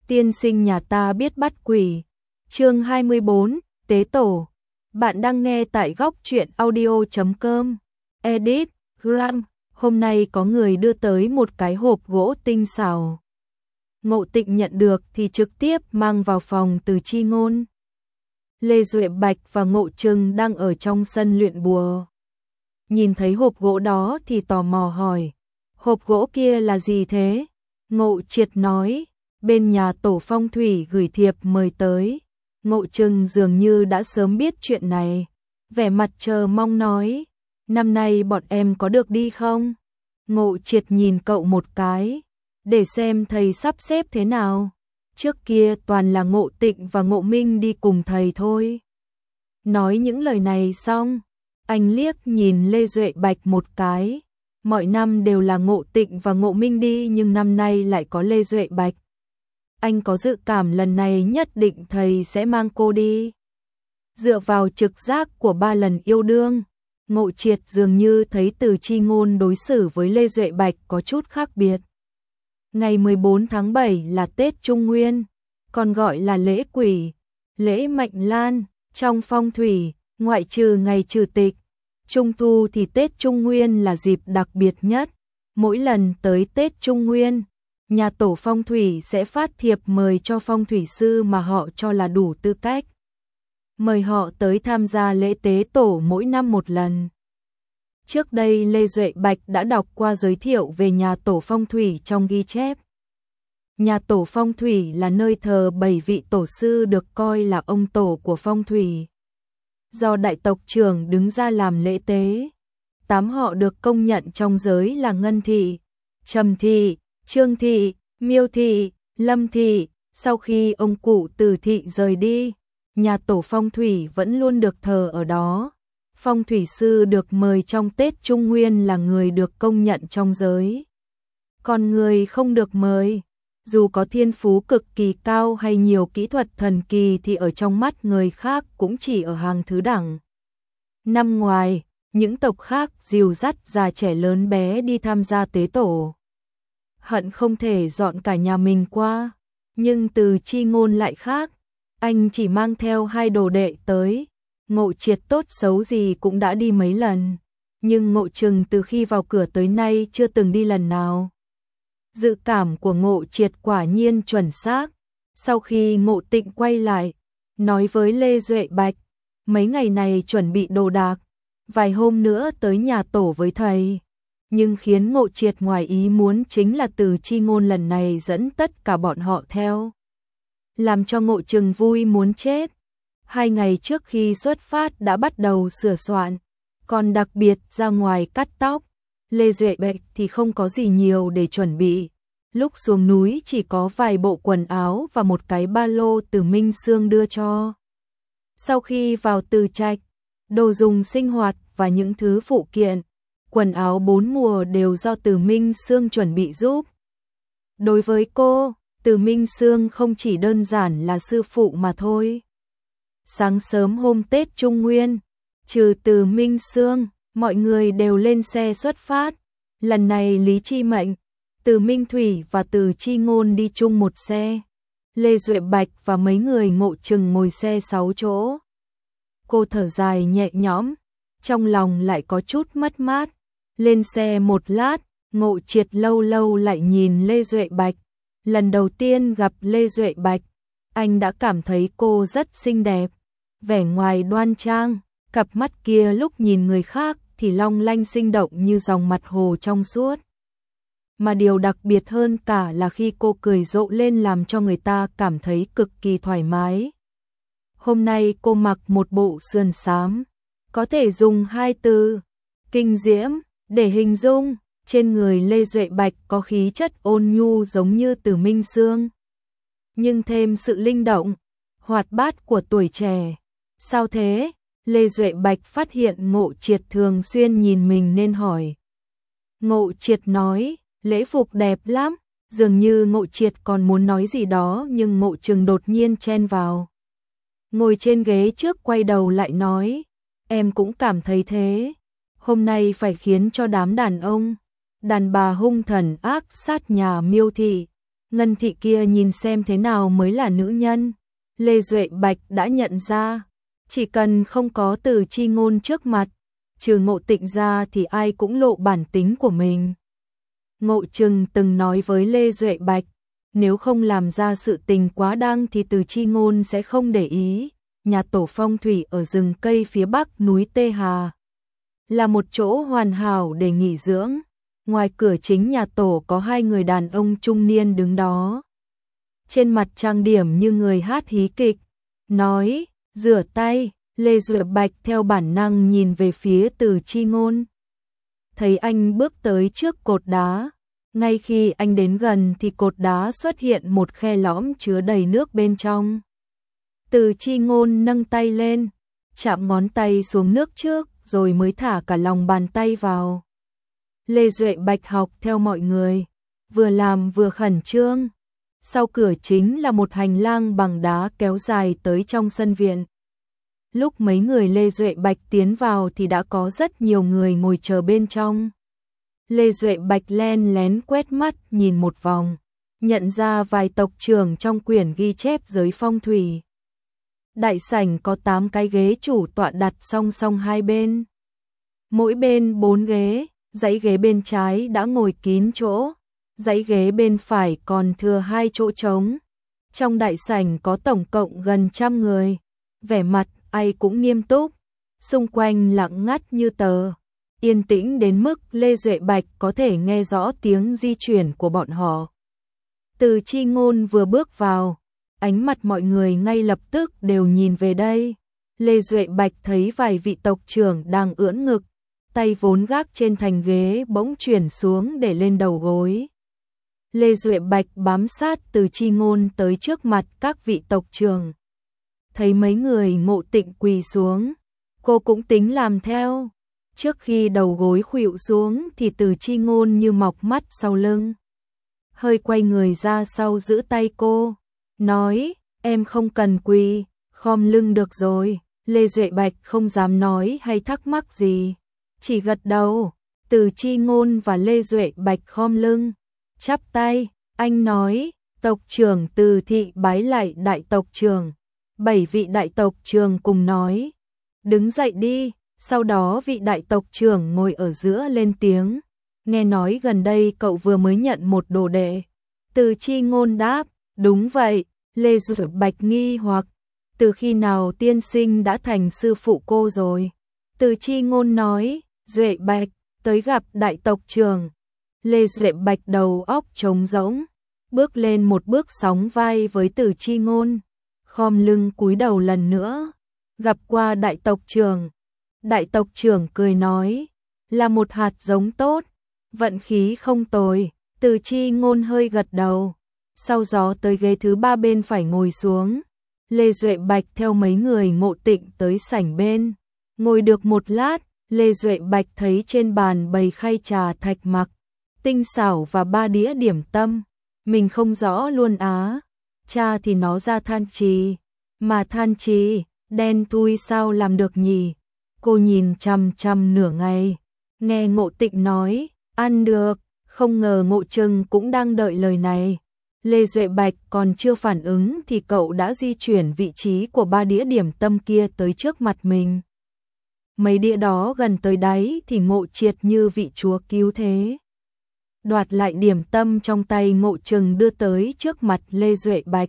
tiên sinh nhà ta biết bắt quỷ. Chương 24, Tế Tổ. Bạn đang nghe tại góc truyện audio.com. Edit, Gram. Hôm nay có người đưa tới một cái hộp gỗ tinh xảo. Ngộ Tịnh nhận được thì trực tiếp mang vào phòng Từ Chi Ngôn. Lê Duệ Bạch và Ngộ Trừng đang ở trong sân luyện bùa. Nhìn thấy hộp gỗ đó thì tò mò hỏi, hộp gỗ kia là gì thế? Ngộ Triệt nói, bên nhà tổ phong thủy gửi thiệp mời tới. Ngộ Trừng dường như đã sớm biết chuyện này, vẻ mặt chờ mong nói, năm nay bọn em có được đi không? Ngộ Triệt nhìn cậu một cái, để xem thầy sắp xếp thế nào. Trước kia toàn là Ngộ Tịnh và Ngộ Minh đi cùng thầy thôi. Nói những lời này xong, anh liếc nhìn Lê Duệ Bạch một cái. Mọi năm đều là Ngộ Tịnh và Ngộ Minh đi nhưng năm nay lại có Lê Duệ Bạch. Anh có dự cảm lần này nhất định thầy sẽ mang cô đi. Dựa vào trực giác của 3 lần yêu đương, Ngộ Triệt dường như thấy Từ Chi Ngôn đối xử với Lê Duệ Bạch có chút khác biệt. Ngày 14 tháng 7 là Tết Trung Nguyên, còn gọi là lễ quỷ, lễ Mệnh Lan. Trong phong thủy, ngoại trừ ngày trừ tịch, Trung Thu thì Tết Trung Nguyên là dịp đặc biệt nhất. Mỗi lần tới Tết Trung Nguyên, nhà tổ phong thủy sẽ phát thiệp mời cho phong thủy sư mà họ cho là đủ tư cách. Mời họ tới tham gia lễ tế tổ mỗi năm một lần. Trước đây Lê Duệ Bạch đã đọc qua giới thiệu về nhà tổ phong thủy trong ghi chép. Nhà tổ phong thủy là nơi thờ 7 vị tổ sư được coi là ông tổ của phong thủy. Do đại tộc trưởng đứng ra làm lễ tế. 8 họ được công nhận trong giới là Ngân Thị, Trầm Thị, Trương Thị, Miêu Thị, Lâm Thị. Sau khi ông cụ Từ Thị rời đi, nhà tổ phong thủy vẫn luôn được thờ ở đó. Phong thủy sư được mời trong Tết Trung Nguyên là người được công nhận trong giới. Còn người không được mời, dù có thiên phú cực kỳ cao hay nhiều kỹ thuật thần kỳ thì ở trong mắt người khác cũng chỉ ở hàng thứ đẳng. Năm ngoài, những tộc khác dìu dắt già trẻ lớn bé đi tham gia tế tổ. Hận không thể dọn cả nhà mình qua, nhưng Từ Chi Ngôn lại khác. Anh chỉ mang theo 2 đồ đệ tới. Ngộ Triệt tốt xấu gì cũng đã đi mấy lần, nhưng Ngộ Trừng từ khi vào cửa tới nay chưa từng đi lần nào. Dự cảm của Ngộ Triệt quả nhiên chuẩn xác. Sau khi Ngộ Tịnh quay lại, nói với Lê Duệ Bạch, mấy ngày này chuẩn bị đồ đạc, vài hôm nữa tới nhà tổ với thầy. Nhưng khiến Ngộ Triệt ngoài ý muốn chính là Từ Chi Ngôn lần này dẫn tất cả bọn họ theo. Làm cho Ngộ Trừng vui muốn chết. 2 ngày trước khi xuất phát đã bắt đầu sửa soạn, còn đặc biệt ra ngoài cắt tóc. Lê Duệ Bạch thì không có gì nhiều để chuẩn bị. Lúc xuống núi chỉ có vài bộ quần áo và một cái ba lô từ Minh Sương đưa cho. Sau khi vào Từ Trạch, đồ dùng sinh hoạt và những thứ phụ kiện, quần áo 4 mùa đều do Từ Minh Sương chuẩn bị giúp. Đối với cô, Từ Minh Sương không chỉ đơn giản là sư phụ mà thôi. Sáng sớm hôm Tết Trung Nguyên, trừ Từ Minh Sương, mọi người đều lên xe xuất phát. Lần này Lý Chi Mệnh, Từ Minh Thủy và Từ Chi Ngôn đi chung một xe. Lê Duệ Bạch và mấy người Ngộ Trừng ngồi xe 6 chỗ. Cô thở dài nhẹ nhõm, trong lòng lại có chút mất mát. Lên xe một lát, Ngộ Triệt lâu lâu lại nhìn Lê Duệ Bạch. Lần đầu tiên gặp Lê Duệ Bạch, anh đã cảm thấy cô rất xinh đẹp. Vẻ ngoài đoan trang, cặp mắt kia lúc nhìn người khác thì long lanh sinh động như dòng mặt hồ trong suốt. Mà điều đặc biệt hơn cả là khi cô cười rộ lên làm cho người ta cảm thấy cực kỳ thoải mái. Hôm nay cô mặc một bộ sườn xám, có thể dùng 2 từ kinh diễm để hình dung. Trên người Lê Duệ Bạch có khí chất ôn nhu giống như Từ Minh Sương, nhưng thêm sự linh động, hoạt bát của tuổi trẻ. Sao thế? Lê Duệ Bạch phát hiện Ngộ Triệt thường xuyên nhìn mình nên hỏi. Ngộ Triệt nói, lễ phục đẹp lắm. Dường như Ngộ Triệt còn muốn nói gì đó nhưng Ngộ Trừng đột nhiên chen vào. Ngồi trên ghế trước quay đầu lại nói, em cũng cảm thấy thế. Hôm nay phải khiến cho đám đàn ông, đàn bà hung thần ác sát nhà Miêu Thị, Ngân thị kia nhìn xem thế nào mới là nữ nhân. Lê Duệ Bạch đã nhận ra, chỉ cần không có Từ Chi Ngôn trước mặt, trừ Ngộ Tịnh ra thì ai cũng lộ bản tính của mình. Ngộ Trừng từng nói với Lê Duệ Bạch, nếu không làm ra sự tình quá đáng thì Từ Chi Ngôn sẽ không để ý. Nhà tổ phong thủy ở rừng cây phía bắc núi Tê Hà là một chỗ hoàn hảo để nghỉ dưỡng. Ngoài cửa chính nhà tổ có hai người đàn ông trung niên đứng đó. Trên mặt trang điểm như người hát hí kịch. Nói, rửa tay. Lê Duệ Bạch theo bản năng nhìn về phía Từ Chi Ngôn. Thấy anh bước tới trước cột đá. Ngay khi anh đến gần thì cột đá xuất hiện một khe lõm chứa đầy nước bên trong. Từ Chi Ngôn nâng tay lên, chạm ngón tay xuống nước trước rồi mới thả cả lòng bàn tay vào. Lê Duệ Bạch học theo mọi người, vừa làm vừa khẩn trương. Sau cửa chính là một hành lang bằng đá kéo dài tới trong sân viện. Lúc mấy người Lê Duệ Bạch tiến vào thì đã có rất nhiều người ngồi chờ bên trong. Lê Duệ Bạch len lén quét mắt nhìn một vòng, nhận ra vài tộc trưởng trong quyển ghi chép giới phong thủy. Đại sảnh có 8 cái ghế chủ tọa đặt song song hai bên. Mỗi bên 4 ghế, dãy ghế bên trái đã ngồi kín chỗ, dãy ghế bên phải còn thừa 2 chỗ trống. Trong đại sảnh có tổng cộng gần 100 người, vẻ mặt ai cũng nghiêm túc, xung quanh lặng ngắt như tờ, yên tĩnh đến mức Lê Duệ Bạch có thể nghe rõ tiếng di chuyển của bọn họ. Từ Chi Ngôn vừa bước vào, ánh mặt mọi người ngay lập tức đều nhìn về đây. Lê Duệ Bạch thấy vài vị tộc trưởng đang ưỡn ngực, tay vốn gác trên thành ghế bỗng chuyển xuống để lên đầu gối. Lê Duệ Bạch bám sát Từ Chi Ngôn tới trước mặt các vị tộc trưởng. Thấy mấy người Ngộ Tịnh quỳ xuống, cô cũng tính làm theo. Trước khi đầu gối khuỵu xuống thì Từ Chi Ngôn như mọc mắt sau lưng. Hơi quay người ra sau giữ tay cô, nói, em không cần quỳ, khom lưng được rồi. Lê Duệ Bạch không dám nói hay thắc mắc gì, chỉ gật đầu. Từ Chi Ngôn và Lê Duệ Bạch khom lưng, chắp tay. Anh nói, tộc trưởng Từ thị bái lại đại tộc trưởng. 7 vị đại tộc trưởng cùng nói, đứng dậy đi. Sau đó vị đại tộc trưởng ngồi ở giữa lên tiếng, nghe nói gần đây cậu vừa mới nhận một đồ đệ. Từ Chi Ngôn đáp, đúng vậy. Lê Duệ Bạch nghi hoặc, từ khi nào tiên sinh đã thành sư phụ cô rồi? Từ Chi Ngôn nói, Duệ Bạch, tới gặp đại tộc trưởng. Lê Duệ Bạch đầu óc trống rỗng, bước lên một bước sóng vai với Từ Chi Ngôn, khom lưng cúi đầu lần nữa, gặp qua đại tộc trưởng. Đại tộc trưởng cười nói, là một hạt giống tốt, vận khí không tồi. Từ Chi Ngôn hơi gật đầu, sau gió tới ghế thứ 3 bên phải ngồi xuống. Lê Duệ Bạch theo mấy người Ngộ Tịnh tới sảnh bên, ngồi được một lát, Lê Duệ Bạch thấy trên bàn bày khay trà thạch mặc, tinh xảo và 3 đĩa điểm tâm. Mình không rõ luôn á, cha thì nó ra than trì, mà than trì, đen thui sao làm được nhỉ? Cô nhìn chằm chằm nửa ngày, nghe Ngộ Tịnh nói, ăn được, không ngờ Ngộ Trừng cũng đang đợi lời này. Lê Duệ Bạch còn chưa phản ứng thì cậu đã di chuyển vị trí của 3 đĩa điểm tâm kia tới trước mặt mình. Mấy đĩa đó gần tới đáy thì Ngộ Triệt như vị chúa cứu thế, đoạt lại điểm tâm trong tay Ngộ Trừng đưa tới trước mặt Lê Duệ Bạch.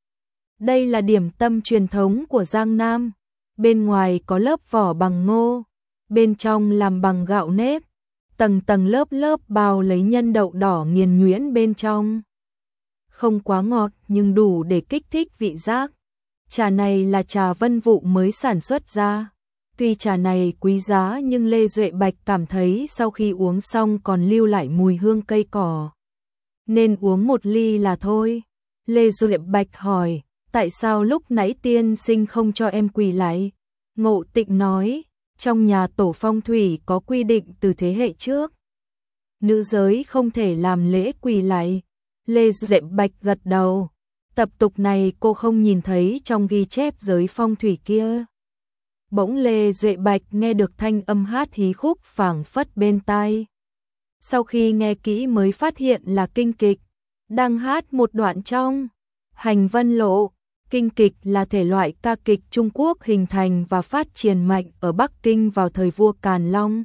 Đây là điểm tâm truyền thống của Giang Nam, bên ngoài có lớp vỏ bằng ngô, bên trong làm bằng gạo nếp, tầng tầng lớp lớp bao lấy nhân đậu đỏ nghiền nhuyễn bên trong. Không quá ngọt nhưng đủ để kích thích vị giác. Trà này là trà Vân Vụ mới sản xuất ra. Tuy trà này quý giá nhưng Lê Duệ Bạch cảm thấy sau khi uống xong còn lưu lại mùi hương cây cỏ, nên uống một ly là thôi. Lê Duệ Bạch hỏi, tại sao lúc nãy tiên sinh không cho em quỳ lại? Ngộ Tịnh nói, trong nhà tổ phong thủy có quy định từ thế hệ trước, nữ giới không thể làm lễ quỳ lại. Lê Duệ Bạch gật đầu, tập tục này cô không nhìn thấy trong ghi chép giới phong thủy kia. Bỗng Lê Duệ Bạch nghe được thanh âm hát hí khúc phảng phất bên tai. Sau khi nghe kỹ mới phát hiện là kinh kịch, đang hát một đoạn trong Hành Vân Lộ. Kinh kịch là thể loại ca kịch Trung Quốc hình thành và phát triển mạnh ở Bắc Kinh vào thời vua Càn Long.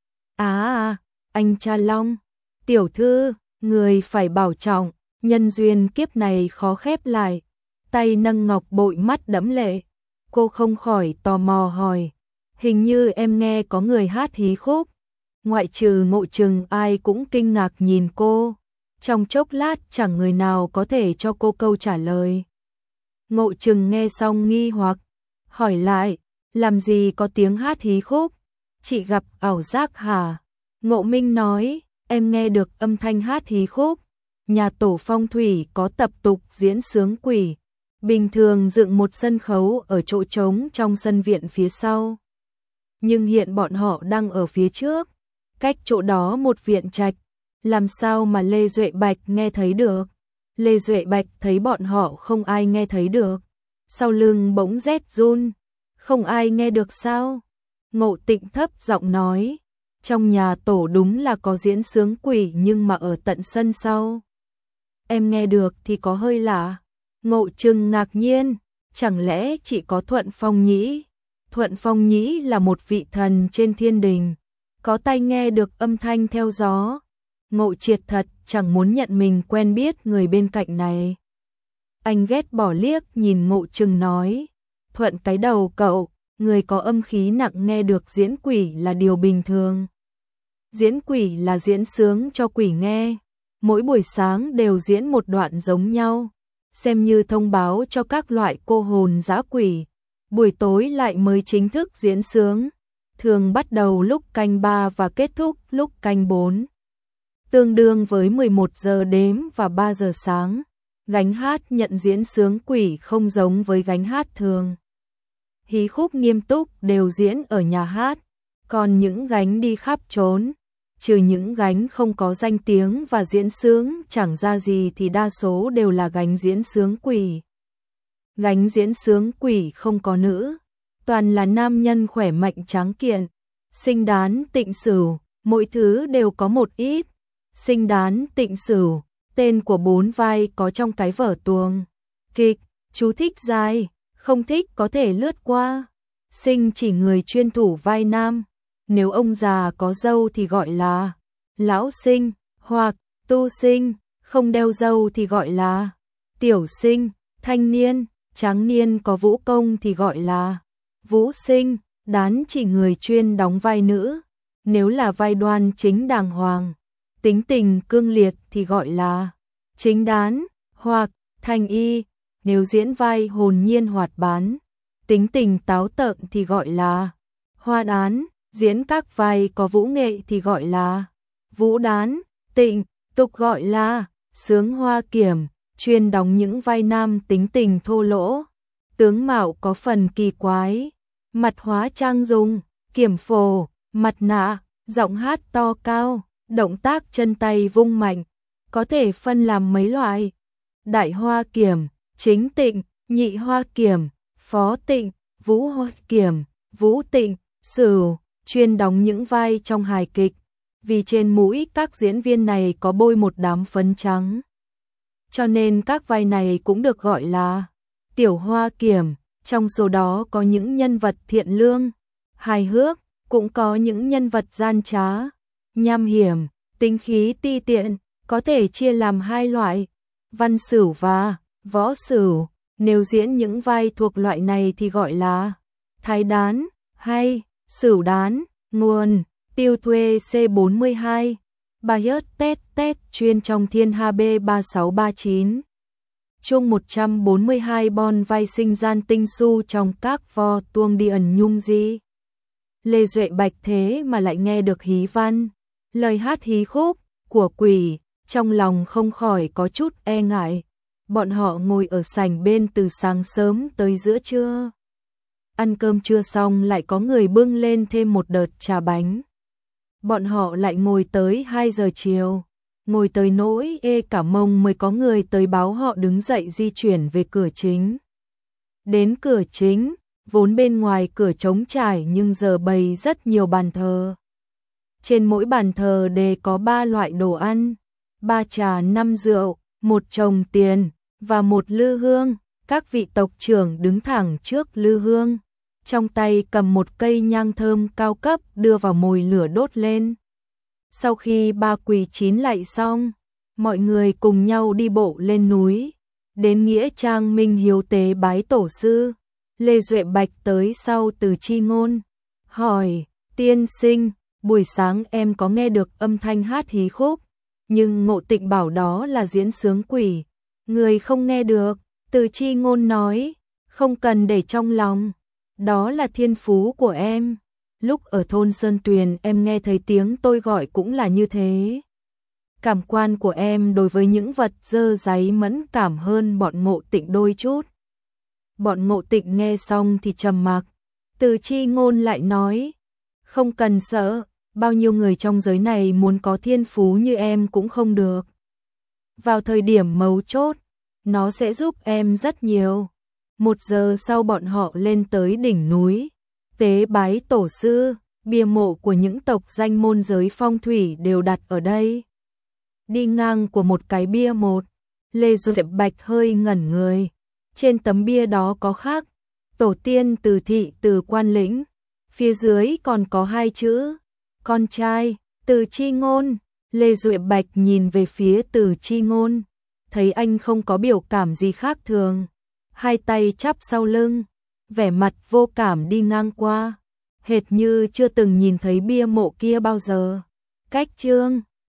Anh cha Long, tiểu thư, người phải bảo trọng, nhân duyên kiếp này khó khép lại. Tay nâng ngọc bội, mắt đẫm lệ. Cô không khỏi tò mò hỏi, hình như em nghe có người hát hí khúc. Ngoại trừ Ngộ Trừng, ai cũng kinh ngạc nhìn cô. Trong chốc lát chẳng người nào có thể cho cô câu trả lời. Ngộ Trừng nghe xong nghi hoặc, hỏi lại, làm gì có tiếng hát hí khúc? Chị gặp ảo giác hả? Ngộ Minh nói, em nghe được âm thanh hát hí khúc. Nhà tổ phong thủy có tập tục diễn sướng quỷ. Bình thường dựng một sân khấu ở chỗ trống trong sân viện phía sau. Nhưng hiện bọn họ đang ở phía trước, cách chỗ đó một viện trạch. Làm sao mà Lê Duệ Bạch nghe thấy được? Lê Duệ Bạch thấy bọn họ không ai nghe thấy được. Sau lưng bỗng rét run. Không ai nghe được sao? Ngộ Tịnh thấp giọng nói. Trong nhà tổ đúng là có diễn sướng quỷ, nhưng mà ở tận sân sau. Em nghe được thì có hơi lạ. Ngộ Trừng ngạc nhiên. Chẳng lẽ chỉ có Thuận Phong Nhĩ? Thuận Phong Nhĩ là một vị thần trên thiên đình, có tai nghe được âm thanh theo gió. Ngộ Triệt thật chẳng muốn nhận mình quen biết người bên cạnh này. Anh ghét bỏ liếc nhìn Ngộ Trừng nói, Thuận cái đầu cậu, người có âm khí nặng nghe được diễn quỷ là điều bình thường. Diễn quỷ là diễn sướng cho quỷ nghe, mỗi buổi sáng đều diễn một đoạn giống nhau, xem như thông báo cho các loại cô hồn dã quỷ. Buổi tối lại mới chính thức diễn sướng, thường bắt đầu lúc canh 3 và kết thúc lúc canh 4. Tương đương với 11 giờ đếm và 3 giờ sáng. Gánh hát nhận diễn sướng quỷ không giống với gánh hát thường. Hí khúc nghiêm túc đều diễn ở nhà hát, còn những gánh đi khắp trốn, trừ những gánh không có danh tiếng và diễn sướng chẳng ra gì thì đa số đều là gánh diễn sướng quỷ. Gánh diễn sướng quỷ không có nữ, toàn là nam nhân khỏe mạnh tráng kiện, sinh đán tịnh sửu, mỗi thứ đều có một ít. Sinh đán tịnh sửu, tên của 4 vai có trong cái vở tuồng kịch, chú thích dài, không thích có thể lướt qua. Sinh chỉ người chuyên thủ vai nam, nếu ông già có râu thì gọi là lão sinh, hoặc tu sinh, không đeo râu thì gọi là tiểu sinh. Thanh niên, tráng niên có vũ công thì gọi là vũ sinh. Đán chỉ người chuyên đóng vai nữ, nếu là vai đoan chính đàng hoàng, tính tình cương liệt thì gọi là chính đán. Hoặc thanh y, nếu diễn vai hồn nhiên hoạt bát, tính tình táo tợn thì gọi là hoa đán. Diễn các vai có vũ nghệ thì gọi là vũ đán. Tịnh tục gọi là sướng hoa kiểm, chuyên đóng những vai nam tính tình thô lỗ, tướng mạo có phần kỳ quái, mặt hóa trang dung, kiểm phổ, mặt nạ, giọng hát to cao, động tác chân tay vung mạnh, có thể phân làm mấy loại: đại hoa kiểm, chính tịnh, nhị hoa kiểm, phó tịnh, vũ hoa kiểm, vũ tịnh, sửu. Chuyên đóng những vai trong hài kịch, vì trên mũi các diễn viên này có bôi một đám phấn trắng, cho nên các vai này cũng được gọi là tiểu hoa kiểm. Trong số đó có những nhân vật thiện lương, hài hước, cũng có những nhân vật gian trá, nham hiểm, tính khí ti tiện, có thể chia làm hai loại, văn sửu và võ sửu. Nếu diễn những vai thuộc loại này thì gọi là thái đán hay sửu đán. Nguồn: Tiêu Thuê C42, Bios Test Test chuyên trong Thiên HB 3639. Chung 142 bon vai sinh gian tinh su trong các vo tuông đi ẩn nhung di. Lê Duệ Bạch thế mà lại nghe được hí văn, lời hát hí khúc của quỷ, trong lòng không khỏi có chút e ngại. Bọn họ ngồi ở sảnh bên từ sáng sớm tới giữa trưa. Ăn cơm trưa xong lại có người bưng lên thêm một đợt trà bánh. Bọn họ lại ngồi tới 2 giờ chiều. Ngồi tới nỗi ê cả mông mới có người tới báo họ đứng dậy di chuyển về cửa chính. Đến cửa chính, vốn bên ngoài cửa trống trải nhưng giờ bày rất nhiều bàn thờ. Trên mỗi bàn thờ đều có 3 loại đồ ăn, 3 trà 5 rượu, một chồng tiền và một lư hương. Các vị tộc trưởng đứng thẳng trước lư hương, trong tay cầm một cây nhang thơm cao cấp đưa vào mồi lửa đốt lên. Sau khi ba quỳ chín lạy xong, mọi người cùng nhau đi bộ lên núi, đến nghĩa trang Minh Hiếu tế bái tổ sư. Lê Duệ Bạch tới sau Từ Chi Ngôn, hỏi: tiên sinh, buổi sáng em có nghe được âm thanh hát hí khúc, nhưng Ngộ Tịnh bảo đó là diễn sướng quỷ, người không nghe được. Từ Chi Ngôn nói: không cần để trong lòng, đó là thiên phú của em. Lúc ở thôn Sơn Tuyền em nghe thấy tiếng tôi gọi cũng là như thế. Cảm quan của em đối với những vật dơ dáy mẫn cảm hơn bọn Ngộ Tịnh đôi chút. Bọn Ngộ Tịnh nghe xong thì trầm mặc. Từ Chi Ngôn lại nói: không cần sợ, bao nhiêu người trong giới này muốn có thiên phú như em cũng không được. Vào thời điểm mấu chốt, nó sẽ giúp em rất nhiều. 1 giờ sau bọn họ lên tới đỉnh núi, tế bái tổ sư, bia mộ của những tộc danh môn giới phong thủy đều đặt ở đây. Đi ngang của một cái bia một, Lê Duệ Bạch hơi ngẩn người. Trên tấm bia đó có khắc: tổ tiên Từ Thị Từ Quan Lĩnh. Phía dưới còn có 2 chữ: con trai, Từ Chi Ngôn. Lê Duệ Bạch nhìn về phía Từ Chi Ngôn, thấy anh không có biểu cảm gì khác thường, hai tay chắp sau lưng, vẻ mặt vô cảm đi ngang qua, hệt như chưa từng nhìn thấy bia mộ kia bao giờ. Cách chương